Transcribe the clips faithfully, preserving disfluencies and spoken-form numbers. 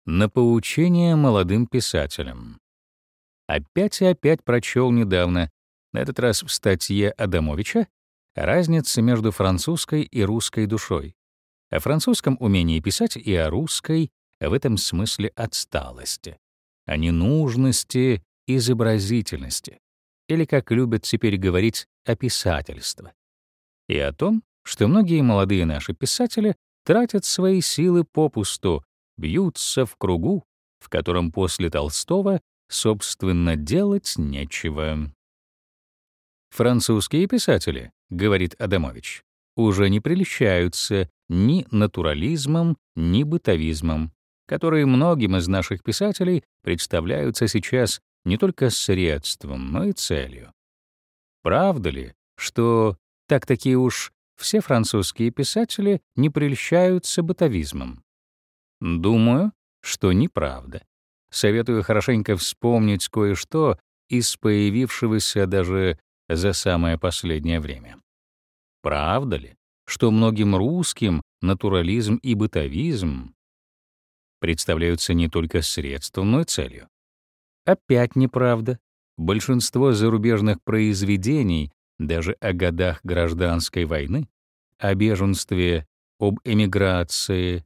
на поучение молодым писателям. Опять и опять прочел недавно, на этот раз в статье Адамовича, разница между французской и русской душой, о французском умении писать и о русской, в этом смысле, отсталости, о ненужности изобразительности, или, как любят теперь говорить, о писательстве, и о том, что многие молодые наши писатели тратят свои силы попусту, бьются в кругу, в котором после Толстого, собственно, делать нечего. Французские писатели, говорит Адамович, уже не прельщаются ни натурализмом, ни бытовизмом, которые многим из наших писателей представляются сейчас не только средством, но и целью. Правда ли, что так-таки уж все французские писатели не прельщаются бытовизмом? Думаю, что неправда. Советую хорошенько вспомнить кое-что из появившегося даже за самое последнее время. Правда ли, что многим русским натурализм и бытовизм представляются не только средством, но и целью? Опять неправда. Большинство зарубежных произведений, даже о годах гражданской войны, о беженстве, об эмиграции,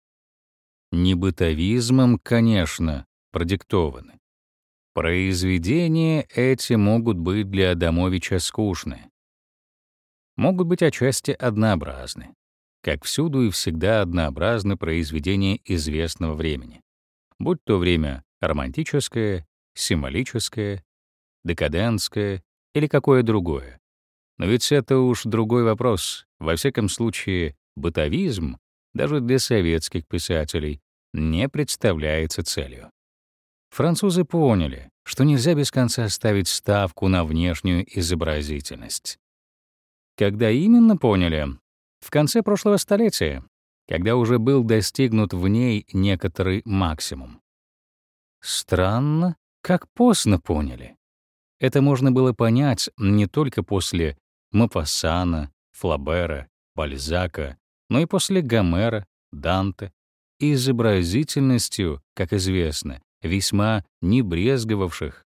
не бытовизмом, конечно, продиктованы. Произведения эти могут быть для Адамовича скучны, могут быть отчасти однообразны, как всюду и всегда однообразны произведения известного времени, будь то время романтическое, символическое, декадентское или какое другое. Но ведь это уж другой вопрос. Во всяком случае, бытовизм, даже для советских писателей, не представляется целью. Французы поняли, что нельзя без конца ставить ставку на внешнюю изобразительность. Когда именно поняли? В конце прошлого столетия, когда уже был достигнут в ней некоторый максимум. Странно, как поздно поняли. Это можно было понять не только после Мопассана, Флабера, Бальзака, но и после Гомера, Данте, изобразительностью, как известно, весьма не брезговавших.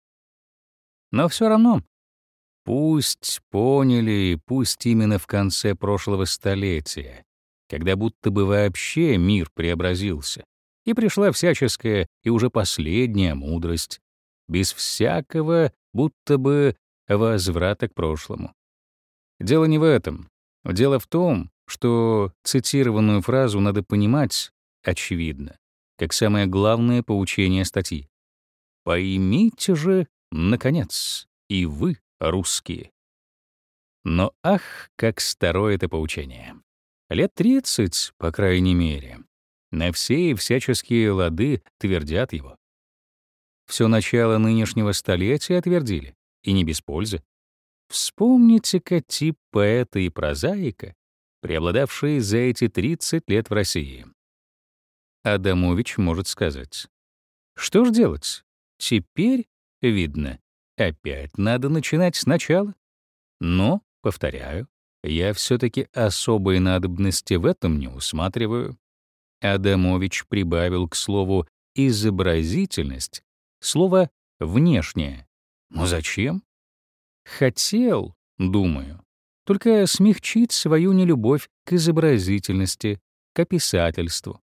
Но все равно, пусть поняли, пусть именно в конце прошлого столетия, когда будто бы вообще мир преобразился, и пришла всяческая и уже последняя мудрость, без всякого будто бы возврата к прошлому. Дело не в этом. Дело в том, что цитированную фразу надо понимать, очевидно, как самое главное поучение статьи. Поймите же, наконец, и вы, русские. Но ах, как старое это поучение. Лет тридцать, по крайней мере, на все и всяческие лады твердят его. Все начало нынешнего столетия твердили, и не без пользы. Вспомните-ка тип поэта и прозаика, преобладавший за эти тридцать лет в России. Адамович может сказать: что ж делать? Теперь, видно, опять надо начинать сначала. Но, повторяю, я все-таки особой надобности в этом не усматриваю. Адамович прибавил к слову «изобразительность» слово «внешнее». Но зачем? Хотел, думаю, только смягчить свою нелюбовь к изобразительности, к описательству.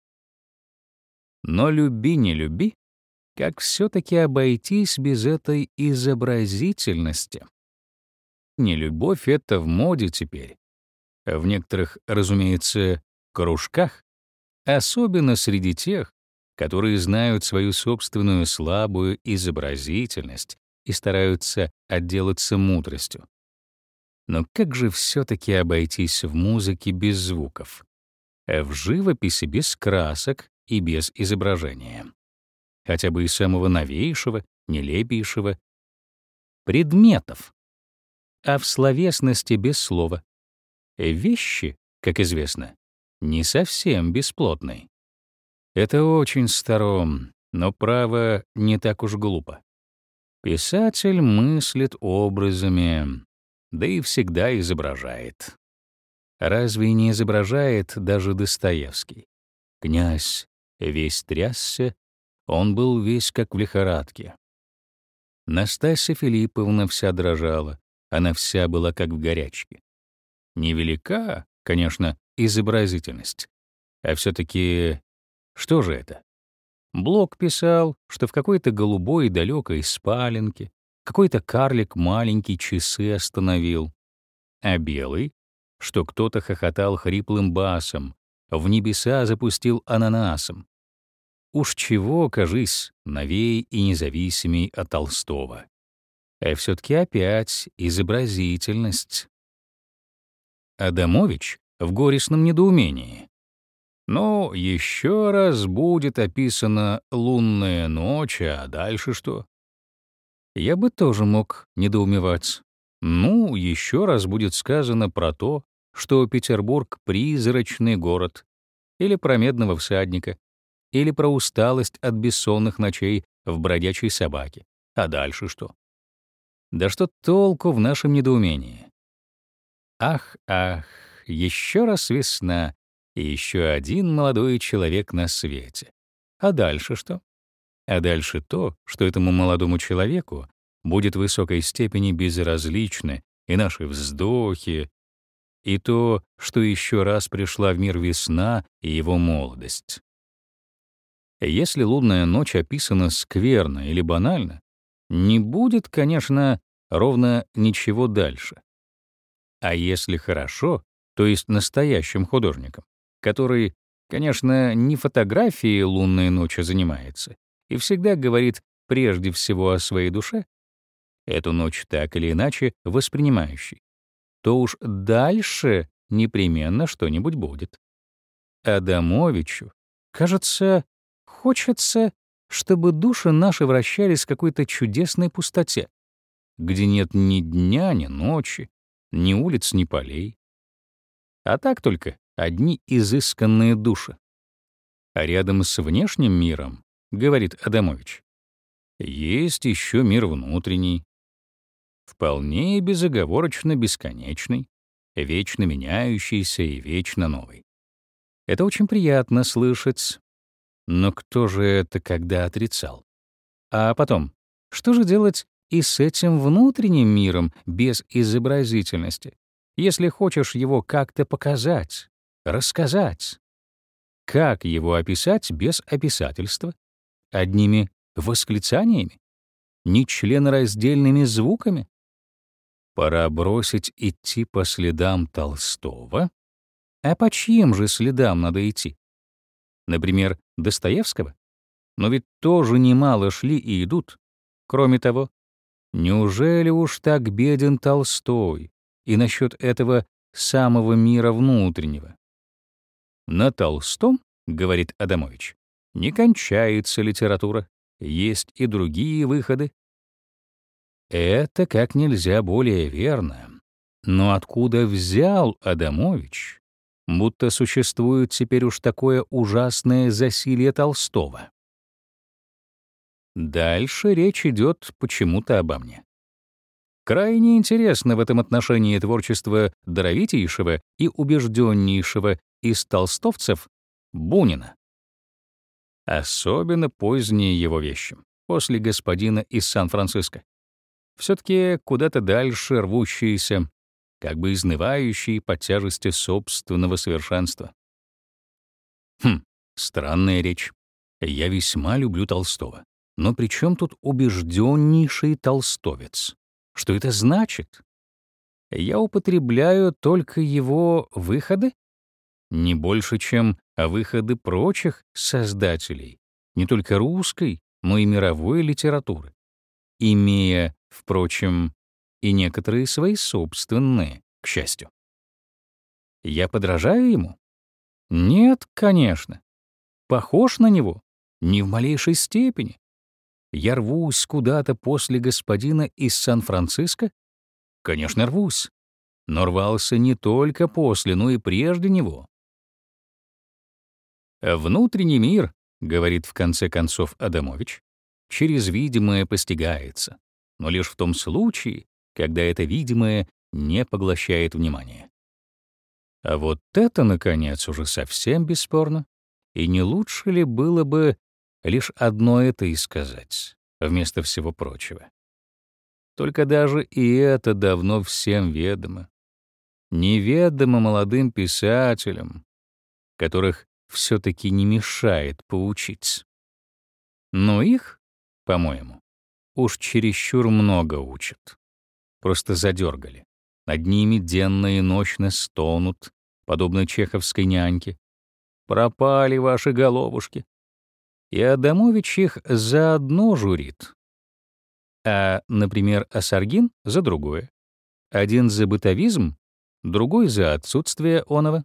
Но люби не люби, как все-таки обойтись без этой изобразительности? Нелюбовь — это в моде теперь. В некоторых, разумеется, кружках, особенно среди тех, которые знают свою собственную слабую изобразительность и стараются отделаться мудростью. Но как же все-таки обойтись в музыке без звуков, в живописи без красок и без изображения, хотя бы и самого новейшего, нелепейшего предметов, а в словесности без слова? Вещи, как известно, не совсем бесплотны. Это очень старо, но, право, не так уж глупо. Писатель мыслит образами, да и всегда изображает. Разве не изображает даже Достоевский? Князь Весь трясся, он был весь как в лихорадке. Настасья Филипповна вся дрожала, она вся была как в горячке. Невелика, конечно, изобразительность, а все-таки что же это? Блок писал, что в какой-то голубой далекой спаленке какой-то карлик маленький часы остановил, а белый, что кто-то хохотал хриплым басом, в небеса запустил ананасом. Уж чего, кажись, новей и независимей от Толстого. А все-таки опять изобразительность. Адамович в горестном недоумении. Ну, еще раз будет описана лунная ночь, а дальше что? Я бы тоже мог недоумевать. Ну, еще раз будет сказано про то, что Петербург — призрачный город, или про медного всадника, или про усталость от бессонных ночей в бродячей собаке. А дальше что? Да что толку в нашем недоумении? Ах, ах, еще раз весна, и еще один молодой человек на свете. А дальше что? А дальше то, что этому молодому человеку будет в высокой степени безразличны и наши вздохи, и то, что еще раз пришла в мир весна и его молодость. Если лунная ночь описана скверно или банально, не будет, конечно, ровно ничего дальше. А если хорошо, то есть настоящим художником, который, конечно, не фотографией лунной ночи занимается и всегда говорит прежде всего о своей душе, эту ночь так или иначе воспринимающий, то уж дальше непременно что-нибудь будет. Адамовичу, кажется, хочется, чтобы души наши вращались в какой-то чудесной пустоте, где нет ни дня, ни ночи, ни улиц, ни полей. А так только одни изысканные души. А рядом с внешним миром, говорит Адамович, есть еще мир внутренний, вполне безоговорочно бесконечный, вечно меняющийся и вечно новый. Это очень приятно слышать. Но кто же это когда отрицал? А потом, что же делать и с этим внутренним миром без изобразительности, если хочешь его как-то показать, рассказать? Как его описать без описательства? Одними восклицаниями? Нечленораздельными звуками? Пора бросить идти по следам Толстого. А по чьим же следам надо идти? Например, Достоевского? Но ведь тоже немало шли и идут. Кроме того, неужели уж так беден Толстой и насчет этого самого мира внутреннего? На Толстом, говорит Адамович, не кончается литература, есть и другие выходы. Это как нельзя более верно. Но откуда взял Адамович, будто существует теперь уж такое ужасное засилье Толстого? Дальше речь идет почему-то обо мне. Крайне интересно в этом отношении творчество даровитейшего и убежденнейшего из толстовцев Бунина. Особенно поздние его вещи, после «Господина из Сан-Франциско». Все-таки куда-то дальше рвущиеся, как бы изнывающие под тяжестью собственного совершенства. Хм, странная речь. Я весьма люблю Толстого. Но при чем тут убежденнейший толстовец? Что это значит? Я употребляю только его выходы? Не больше, чем выходы прочих создателей, не только русской, но и мировой литературы, имея, впрочем, и некоторые свои собственные, к счастью. Я подражаю ему? Нет, конечно. Похож на него? Ни в малейшей степени. Я рвусь куда-то после «Господина из Сан-Франциско»? Конечно, рвусь. Но рвался не только после, но и прежде него. Внутренний мир, говорит в конце концов Адамович, через видимое постигается, но лишь в том случае, когда это видимое не поглощает внимание. А вот это, наконец, уже совсем бесспорно. И не лучше ли было бы лишь одно это и сказать, вместо всего прочего? Только даже и это давно всем ведомо. Неведомо молодым писателям, которых все-таки не мешает поучить. Но их, по-моему, уж чересчур много учат. Просто задергали. Над ними денно и ночно стонут, подобно чеховской няньке. Пропали ваши головушки. И Адамович их за одно журит. А, например, Осаргин — за другое. Один за бытовизм, другой за отсутствие оного.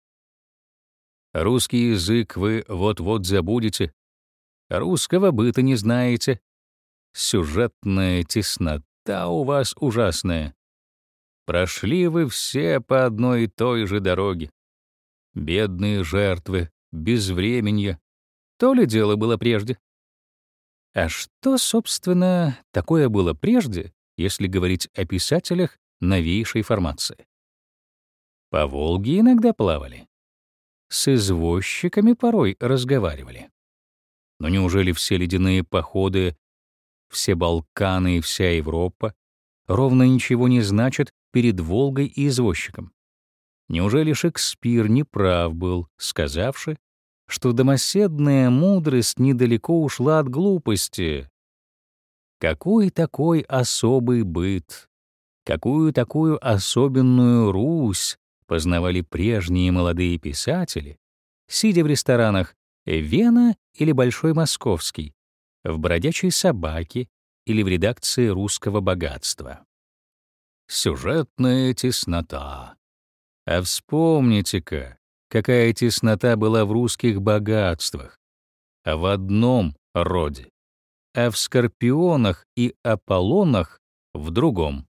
Русский язык вы вот-вот забудете, русского быта не знаете. Сюжетная теснота у вас ужасная. Прошли вы все по одной и той же дороге. Бедные жертвы, безвременья. То ли дело было прежде. А что, собственно, такое было прежде, если говорить о писателях новейшей формации? По Волге иногда плавали. С извозчиками порой разговаривали. Но неужели все ледяные походы, все Балканы и вся Европа ровно ничего не значат перед Волгой и извозчиком? Неужели Шекспир не прав был, сказавши, что домоседная мудрость недалеко ушла от глупости? Какой такой особый быт, какую такую особенную Русь познавали прежние молодые писатели, сидя в ресторанах «Вена» или «Большой Московский», в «Бродячей собаке» или в редакции «Русского богатства». Сюжетная теснота. А вспомните-ка, какая теснота была в «Русских богатствах», а в одном роде, а в «Скорпионах» и «Аполлонах» в другом.